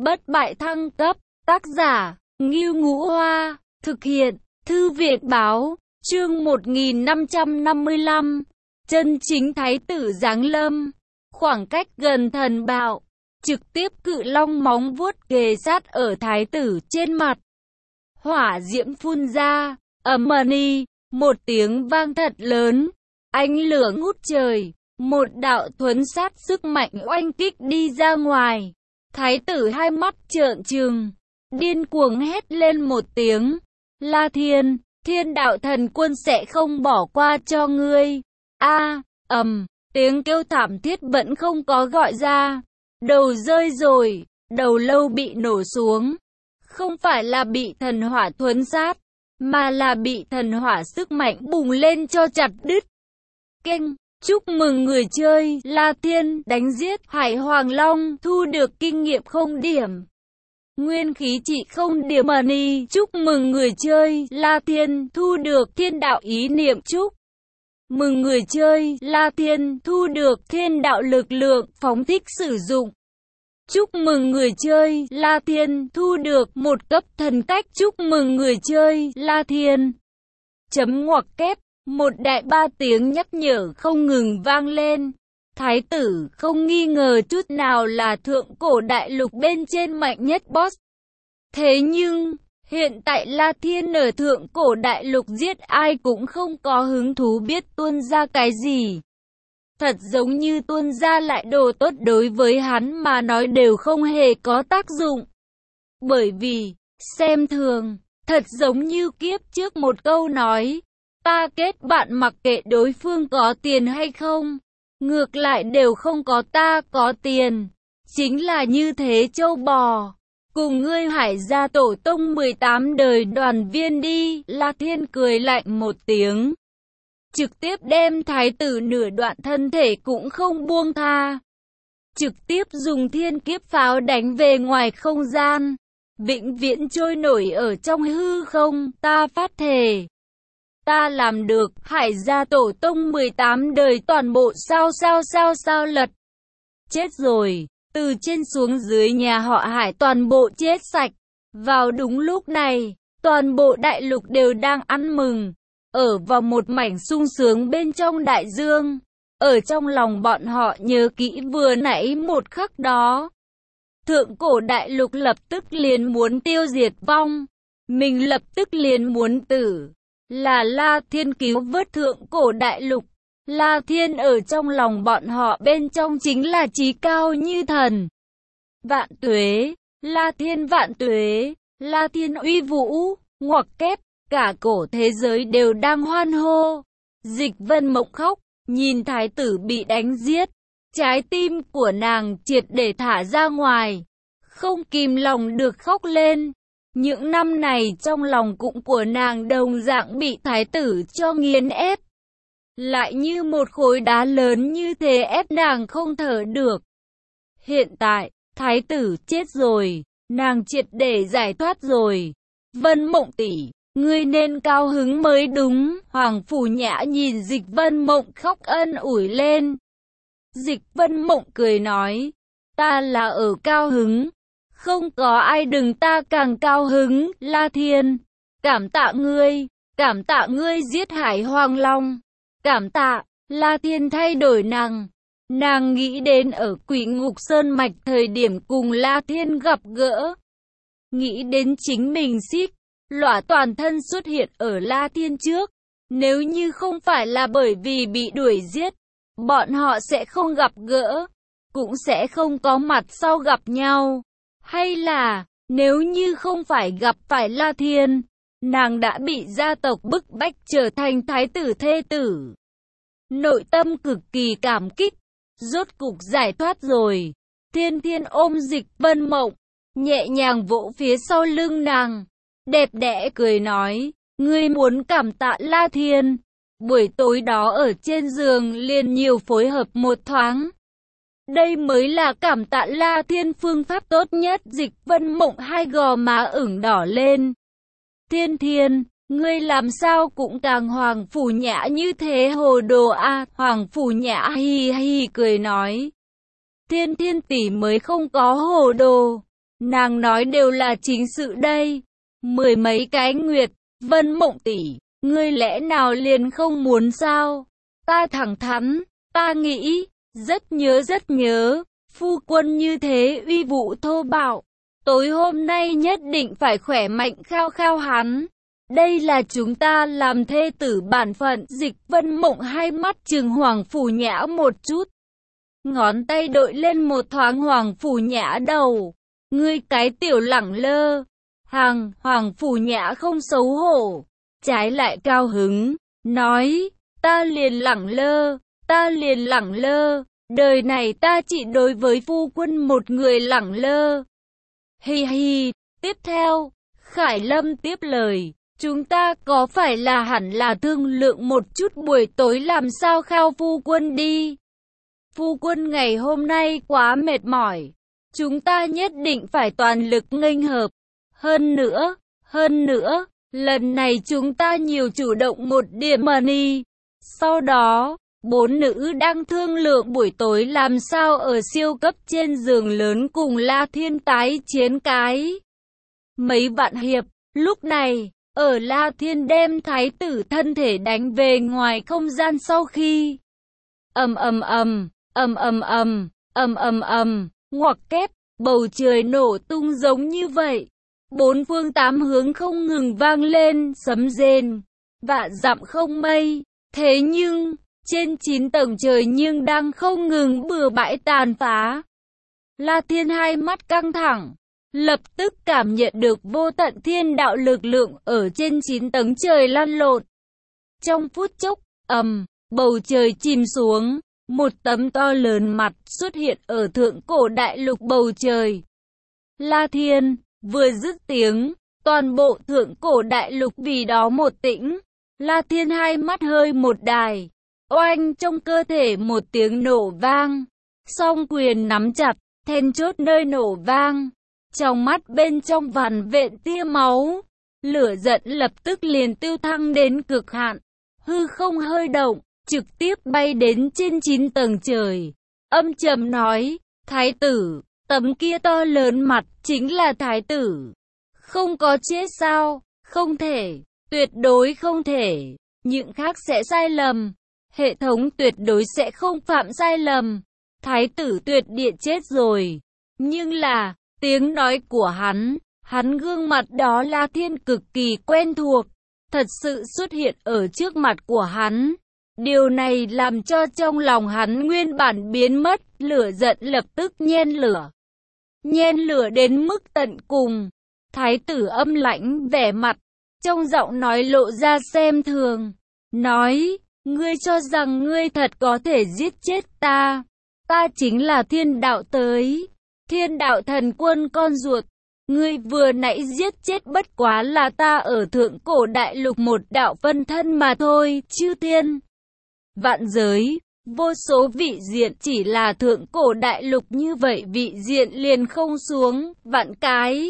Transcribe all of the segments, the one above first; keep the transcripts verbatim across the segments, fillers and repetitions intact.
bất bại thăng cấp, tác giả, Ngưu Ngũ Hoa, thực hiện, Thư viện Báo, chương một nghìn năm trăm năm mươi lăm, chân chính thái tử giáng lâm, khoảng cách gần thần bạo, trực tiếp cự long móng vuốt kề sát ở thái tử trên mặt. Hỏa diễm phun ra, ầm ầm, một tiếng vang thật lớn, ánh lửa ngút trời, một đạo thuấn sát sức mạnh oanh kích đi ra ngoài. Thái tử hai mắt trợn trừng, điên cuồng hét lên một tiếng, La Thiên, Thiên đạo thần quân sẽ không bỏ qua cho ngươi. A, ầm, tiếng kêu thảm thiết vẫn không có gọi ra. Đầu rơi rồi, đầu lâu bị nổ xuống. Không phải là bị thần hỏa thuấn sát, mà là bị thần hỏa sức mạnh bùng lên cho chặt đứt. Kênh, chúc mừng người chơi La Thiên đánh giết Hải Hoàng Long, thu được kinh nghiệm không điểm. Nguyên khí trị không điểm money, chúc mừng người chơi La Thiên thu được thiên đạo ý niệm, chúc mừng người chơi La Thiên thu được thiên đạo lực lượng phóng thích sử dụng. Chúc mừng người chơi La Thiên thu được một cấp thần cách, chúc mừng người chơi La Thiên. Chấm ngoặc kép, một đại ba tiếng nhắc nhở không ngừng vang lên. Thái tử không nghi ngờ chút nào là thượng cổ đại lục bên trên mạnh nhất boss. Thế nhưng, hiện tại La Thiên ở thượng cổ đại lục giết ai cũng không có hứng thú biết tuôn ra cái gì. Thật giống như tuôn ra lại đồ tốt đối với hắn mà nói đều không hề có tác dụng. Bởi vì, xem thường, thật giống như kiếp trước một câu nói, ta kết bạn mặc kệ đối phương có tiền hay không, ngược lại đều không có ta có tiền. Chính là như thế châu bò. Cùng ngươi Hải gia tổ tông mười tám đời đoàn viên đi. La Thiên cười lạnh một tiếng, trực tiếp đem thái tử nửa đoạn thân thể cũng không buông tha. Trực tiếp dùng thiên kiếp pháo đánh về ngoài không gian, vĩnh viễn trôi nổi ở trong hư không. Ta phát thề, ta làm được. Hải gia tổ tông mười tám đời toàn bộ sao sao sao sao lật. Chết rồi. Từ trên xuống dưới nhà họ Hải toàn bộ chết sạch. Vào đúng lúc này, toàn bộ đại lục đều đang ăn mừng, ở vào một mảnh sung sướng bên trong đại dương. Ở trong lòng bọn họ nhớ kỹ vừa nãy một khắc đó. Thượng cổ đại lục lập tức liền muốn tiêu diệt vong. Mình lập tức liền muốn tử. Là La Thiên cứu vớt thượng cổ đại lục. La Thiên ở trong lòng bọn họ bên trong chính là chí cao như thần. Vạn tuế, La Thiên vạn tuế, La Thiên uy vũ, ngoặc kép, cả cổ thế giới đều đang hoan hô. Dịch Vân Mộng khóc, nhìn thái tử bị đánh giết, trái tim của nàng triệt để thả ra ngoài, không kìm lòng được khóc lên. Những năm này trong lòng cũng của nàng đồng dạng bị thái tử cho nghiền ép. Lại như một khối đá lớn như thế ép nàng không thở được. Hiện tại, thái tử chết rồi, nàng triệt để giải thoát rồi. Vân Mộng tỷ, ngươi nên cao hứng mới đúng. Hoàng Phủ Nhã nhìn Dịch Vân Mộng khóc ân ủi lên. Dịch Vân Mộng cười nói, ta là ở cao hứng, không có ai đừng ta càng cao hứng. La Thiên, cảm tạ ngươi, cảm tạ ngươi giết Hải Hoàng Long. Cảm tạ. La Thiên thay đổi nàng. Nàng nghĩ đến ở Quỷ Ngục Sơn Mạch thời điểm cùng La Thiên gặp gỡ. Nghĩ đến chính mình xích lỏa toàn thân xuất hiện ở La Thiên trước. Nếu như không phải là bởi vì bị đuổi giết, bọn họ sẽ không gặp gỡ, cũng sẽ không có mặt sau gặp nhau. Hay là, nếu như không phải gặp phải La Thiên, nàng đã bị gia tộc bức bách trở thành thái tử thê tử. Nội tâm cực kỳ cảm kích, rốt cục giải thoát rồi. Thiên Thiên ôm Dịch Vân Mộng, nhẹ nhàng vỗ phía sau lưng nàng, đẹp đẽ cười nói, ngươi muốn cảm tạ La Thiên. Buổi tối đó ở trên giường liền nhiều phối hợp một thoáng. Đây mới là cảm tạ La Thiên phương pháp tốt nhất. Dịch Vân Mộng hai gò má ửng đỏ lên. Thiên Thiên, ngươi làm sao cũng càng Hoàng Phủ Nhã như thế hồ đồ a. À? Hoàng Phủ Nhã hi hi cười nói, Thiên Thiên tỷ mới không có hồ đồ. Nàng nói đều là chính sự đây. Mười mấy cái nguyệt, Vân Mộng tỷ, ngươi lẽ nào liền không muốn sao? Ta thẳng thắn, ta nghĩ, rất nhớ rất nhớ, phu quân như thế uy vũ thô bạo. Tối hôm nay nhất định phải khỏe mạnh khao khao hắn. Đây là chúng ta làm thê tử bản phận. Dịch Vân Mộng hai mắt trừng Hoàng Phủ Nhã một chút. Ngón tay đội lên một thoáng Hoàng Phủ Nhã đầu. Ngươi cái tiểu lẳng lơ. Hàng Hoàng Phủ Nhã không xấu hổ. Trái lại cao hứng. Nói, ta liền lẳng lơ, ta liền lẳng lơ. Đời này ta chỉ đối với phu quân một người lẳng lơ. Hi hi, tiếp theo, Khải Lâm tiếp lời. Chúng ta có phải là hẳn là thương lượng một chút buổi tối làm sao khao phu quân đi? Phu quân ngày hôm nay quá mệt mỏi. Chúng ta nhất định phải toàn lực nghênh hợp. Hơn nữa, hơn nữa, lần này chúng ta nhiều chủ động một điểm mà đi. Sau đó, bốn nữ đang thương lượng buổi tối làm sao ở siêu cấp trên giường lớn cùng La Thiên tái chiến cái. Mấy vạn hiệp, lúc này, ở La Thiên đem thái tử thân thể đánh về ngoài không gian sau khi ầm ầm ầm, ầm ầm ầm, ầm ầm ầm, ngoặc kép, bầu trời nổ tung giống như vậy. Bốn phương tám hướng không ngừng vang lên sấm rền, vạn dặm không mây. Thế nhưng, trên chín tầng trời nhưng đang không ngừng bừa bãi tàn phá. La Thiên hai mắt căng thẳng, lập tức cảm nhận được vô tận thiên đạo lực lượng ở trên chín tầng trời lăn lộn. Trong phút chốc, ầm, bầu trời chìm xuống, một tấm to lớn mặt xuất hiện ở thượng cổ đại lục bầu trời. La Thiên, vừa dứt tiếng, toàn bộ thượng cổ đại lục vì đó một tĩnh. La Thiên hai mắt hơi một đài, oanh trong cơ thể một tiếng nổ vang, song quyền nắm chặt, then chốt nơi nổ vang. Trong mắt bên trong vằn vện tia máu, lửa giận lập tức liền tiêu thăng đến cực hạn, hư không hơi động, trực tiếp bay đến trên chín tầng trời. Âm trầm nói, thái tử, tấm kia to lớn mặt chính là thái tử. Không có chết sao? Không thể, tuyệt đối không thể. Những khác sẽ sai lầm. Hệ thống tuyệt đối sẽ không phạm sai lầm. Thái tử tuyệt địa chết rồi. Nhưng là, tiếng nói của hắn, hắn gương mặt đó La Thiên cực kỳ quen thuộc, thật sự xuất hiện ở trước mặt của hắn. Điều này làm cho trong lòng hắn nguyên bản biến mất, lửa giận lập tức nhen lửa. Nhen lửa đến mức tận cùng. Thái tử âm lãnh vẻ mặt, trong giọng nói lộ ra xem thường. Nói, ngươi cho rằng ngươi thật có thể giết chết ta. Ta chính là thiên đạo tới. Thiên đạo thần quân con ruột. Ngươi vừa nãy giết chết bất quá là ta ở thượng cổ đại lục một đạo phân thân mà thôi, chư thiên. Vạn giới, vô số vị diện chỉ là thượng cổ đại lục như vậy vị diện liền không xuống, vạn cái.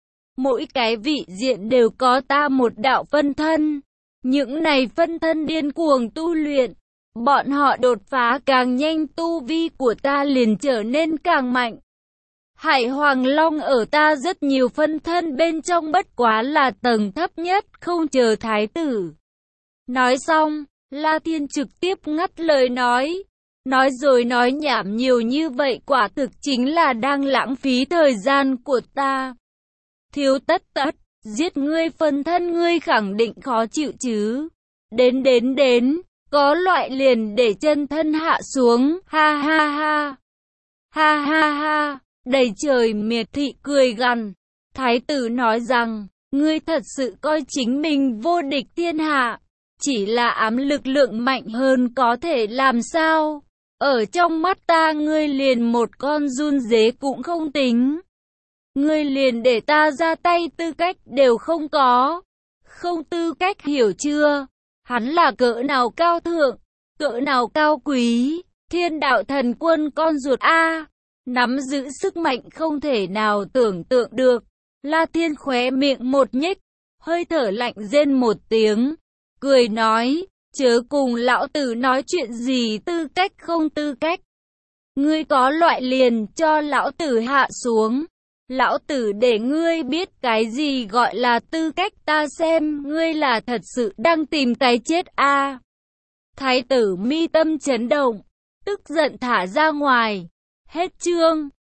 Mỗi cái vị diện đều có ta một đạo phân thân. Những này phân thân điên cuồng tu luyện. Bọn họ đột phá càng nhanh tu vi của ta liền trở nên càng mạnh. Hải Hoàng Long ở ta rất nhiều phân thân bên trong bất quá là tầng thấp nhất, không chờ thái tử. Nói xong, La Thiên trực tiếp ngắt lời nói. Nói rồi nói nhảm nhiều như vậy quả thực chính là đang lãng phí thời gian của ta. Thiếu tất tất, giết ngươi phân thân ngươi khẳng định khó chịu chứ. Đến đến đến, có loại liền để chân thân hạ xuống, ha ha ha. Ha ha ha, đầy trời miệt thị cười gằn. Thái tử nói rằng, ngươi thật sự coi chính mình vô địch thiên hạ. Chỉ là ám lực lượng mạnh hơn có thể làm sao? Ở trong mắt ta ngươi liền một con run dế cũng không tính. Ngươi liền để ta ra tay tư cách đều không có. Không tư cách hiểu chưa? Hắn là cỡ nào cao thượng, cỡ nào cao quý, thiên đạo thần quân con ruột A. Nắm giữ sức mạnh không thể nào tưởng tượng được. La Thiên khóe miệng một nhếch, hơi thở lạnh rên một tiếng. Cười nói, chớ cùng lão tử nói chuyện gì tư cách không tư cách. Ngươi có loại liền cho lão tử hạ xuống. Lão tử để ngươi biết cái gì gọi là tư cách, ta xem ngươi là thật sự đang tìm cái chết a. À. Thái tử mi tâm chấn động, tức giận thả ra ngoài. Hết chương.